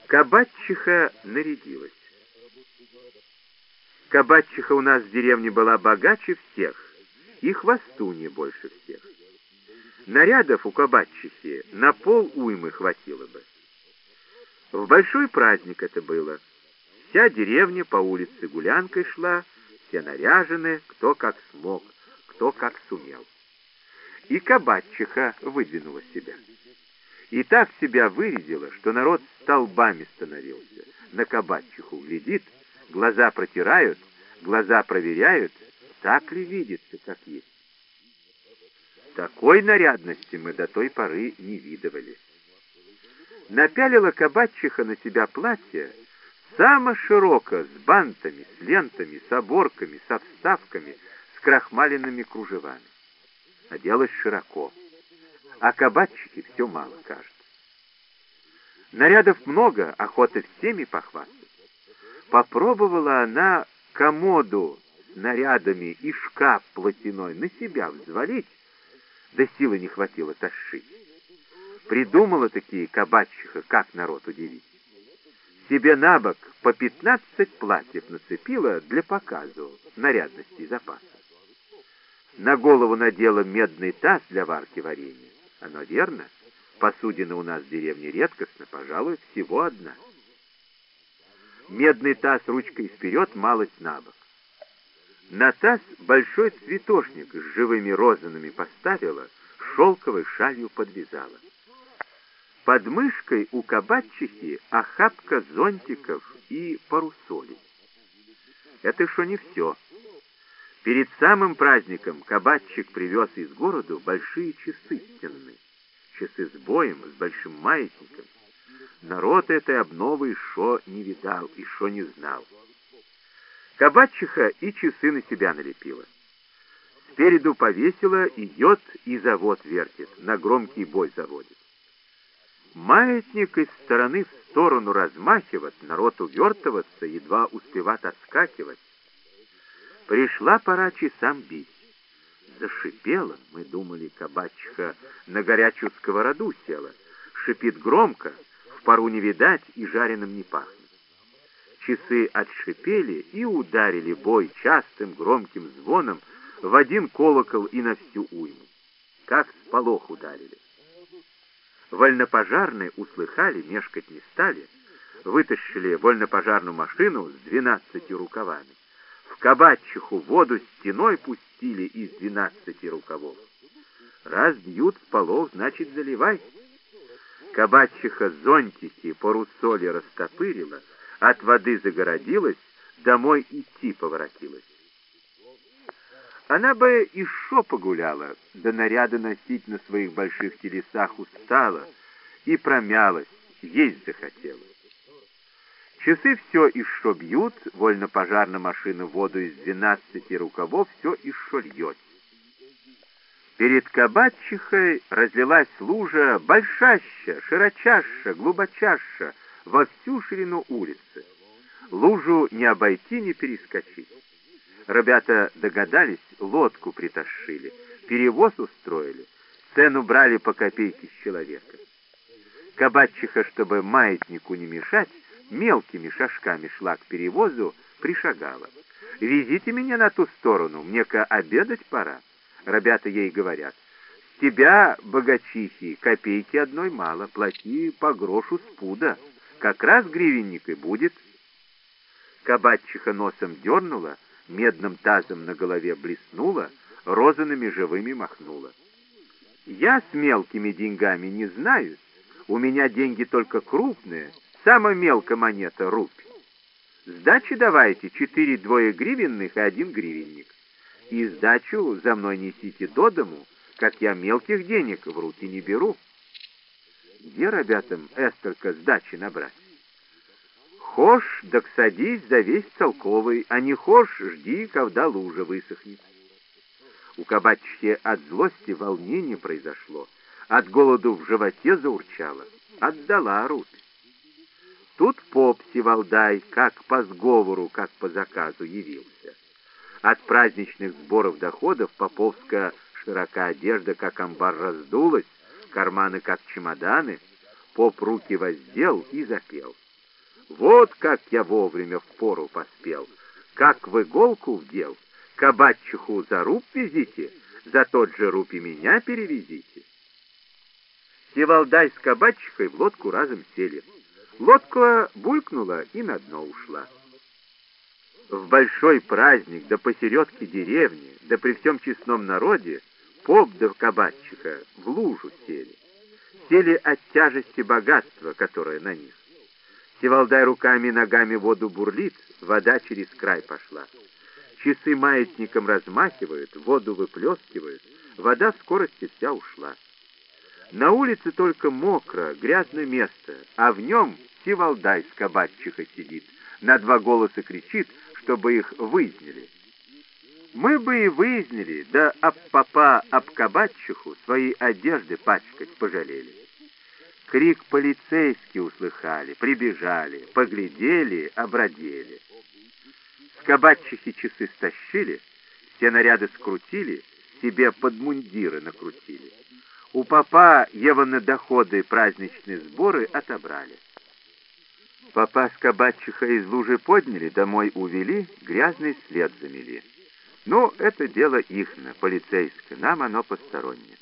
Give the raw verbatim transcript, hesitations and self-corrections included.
Кабачиха нарядилась. Кабачиха у нас в деревне была богаче всех, и хвостунья больше всех. Нарядов у кабачихи на пол уймы хватило бы. В большой праздник это было. Вся деревня по улице гулянкой шла, все наряжены, кто как смог, кто как сумел. И кабачиха выдвинула себя. И так себя вырядила, что народ столбами становился. На кабачиху глядит, глаза протирают, глаза проверяют, так ли видится, как есть. Такой нарядности мы до той поры не видывали. Напялила кабачиха на себя платье само широко, с бантами, с лентами, с оборками, со вставками, с крахмаленными кружевами. Оделась широко, а кабачихе все мало кажется. Нарядов много, охота всеми похвастать. Попробовала она комоду с нарядами и шкаф платяной на себя взвалить, да силы не хватило тащить. Придумала такие кабачиха, как народ удивить. Себе на бок по пятнадцать платьев нацепила для показу нарядности и запаса. На голову надела медный таз для варки варенья. Оно верно, посудина у нас в деревне редкостна, пожалуй, всего одна. Медный таз ручкой вперед, малость на бок. На таз большой цветошник с живыми розанами поставила, шелковой шалью подвязала. Под мышкой у кабачихи охапка зонтиков и парусолей. Это еще не все. Перед самым праздником кабачик привез из города большие часы стенные. Часы с боем, с большим маятником. Народ этой обновы еще не видал, еще не знал. Кабачиха и часы на себя налепила. Спереду повесила, идет и завод вертит, на громкий бой заводит. Маятник из стороны в сторону размахивать, народ увертываться, едва успевать отскакивать. Пришла пора часам бить. Зашипела, мы думали, кабачиха на горячую сковороду села. Шипит громко, в пару не видать и жареным не пахнет. Часы отшипели и ударили бой частым громким звоном в один колокол и на всю уйму. Как сполох ударили. Вольнопожарные услыхали, мешкать не стали, вытащили вольнопожарную машину с двенадцатью рукавами. В кабачиху воду стеной пустили из двенадцати рукавов. Раз бьют в полов, значит, заливай. Кабачиха зонтики, парусоли растопырила, от воды загородилась, домой идти поворотилась. Она бы еще погуляла, да наряды носить на своих больших телесах устала и промялась, есть захотела. Часы все еще бьют, вольно-пожарная машина воду из двенадцати рукавов все еще льет. Перед кабачихой разлилась лужа большаща, широчайшая, глубочайшая, во всю ширину улицы. Лужу не обойти, не перескочить. Ребята догадались, лодку притащили, перевоз устроили, цену брали по копейке с человека. Кабачиха, чтобы маятнику не мешать, мелкими шажками шла к перевозу, пришагала. «Везите меня на ту сторону, мне-ка обедать пора». Ребята ей говорят: «С тебя, богачихи, копейки одной мало, плати по грошу с пуда, как раз гривенник и будет». Кабачиха носом дернула, медным тазом на голове блеснула, розанами живыми махнула. «Я с мелкими деньгами не знаю, у меня деньги только крупные, самая мелкая монета — рубь. Сдачи давайте, четыре двое гривенных и один гривенник. И сдачу за мной несите до дому, как я мелких денег в руки не беру». Где ребятам эстерка сдачи набрать? Хошь, так садись за весь целковый, а не хошь, жди, когда лужа высохнет. У кабачихи от злости волнение произошло, от голоду в животе заурчало, отдала рубь. Тут поп Сивалдай, как по сговору, как по заказу, явился. От праздничных сборов доходов поповская широкая одежда, как амбар, раздулась, карманы, как чемоданы. Поп руки воздел и запел. Вот как я вовремя в пору поспел, как в иголку вдел, кабаччиху за руб везите, за тот же руб и меня перевезите. Севалдай с кабаччихой в лодку разом сели. Лодка булькнула и на дно ушла. В большой праздник, да посередке деревни, да при всем честном народе, поп да кабаччиха в лужу сели. Сели от тяжести богатства, которое на них. Севалдай руками и ногами воду бурлит, вода через край пошла. Часы маятником размахивают, воду выплескивают, вода в скорости вся ушла. На улице только мокро, грязное место, а в нем Севалдай с кабаччихой сидит, на два голоса кричит, чтобы их выяснили. Мы бы и выяснили, да об попа, об кабаччиху свои одежды пачкать пожалели. Крик полицейские услыхали, прибежали, поглядели, обрадели. С кабаччихи часы стащили, все наряды скрутили, себе под мундиры накрутили. У попа Еваны доходы праздничные сборы отобрали. Попа с кабаччихой из лужи подняли, домой увели, грязный след замели. Ну, это дело ихно, полицейское, нам оно постороннее.